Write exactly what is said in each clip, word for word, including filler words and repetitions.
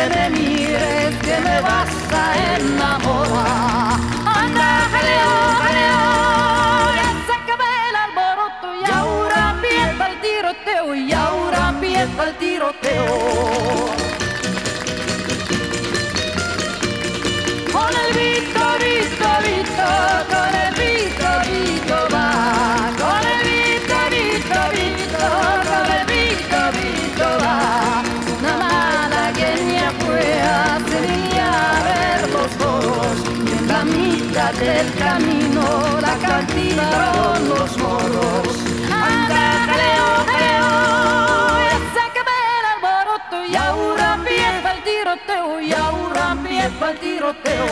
me mires que me vas a enamorar. Anda, jaleo, jaleo, ya se acabó el alboroto y ahora empieza el tiroteo, y ahora empieza el tiroteo. Con el Vito, Vito, Vito, con el Vito, Vito va. Con el Vito, Vito, Vito, con el Vito, Vito va. Una malagueña fue a Sevilla a ver los toros, y en la mitad del camino la cantaron los moros. Anda, jaleo, jaleo, ya se acabó el alboroto y ahora empieza el tiroteo, y ahora empieza el tiroteo.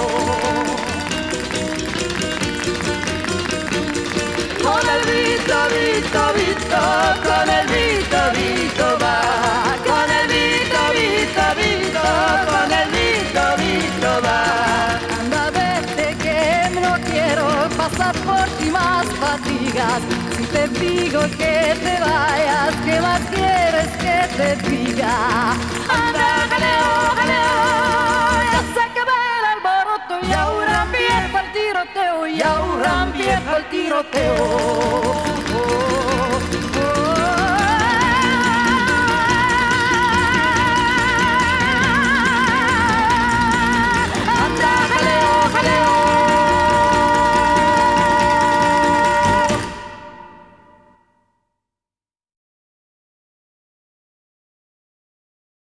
Con el Vito, Vito, Vito, con el Vito, Vito va. Con el Vito, Vito, Vito, con el Vito, Vito va. Anda, vete que no quiero pasar por ti más fatigas. Si te digo que te vayas, ¿qué más quieres que te diga? Anda, jaleo, jaleo, ya se acabó el alboroto y ahora empieza el tiroteo, y ahora empieza el tiroteo.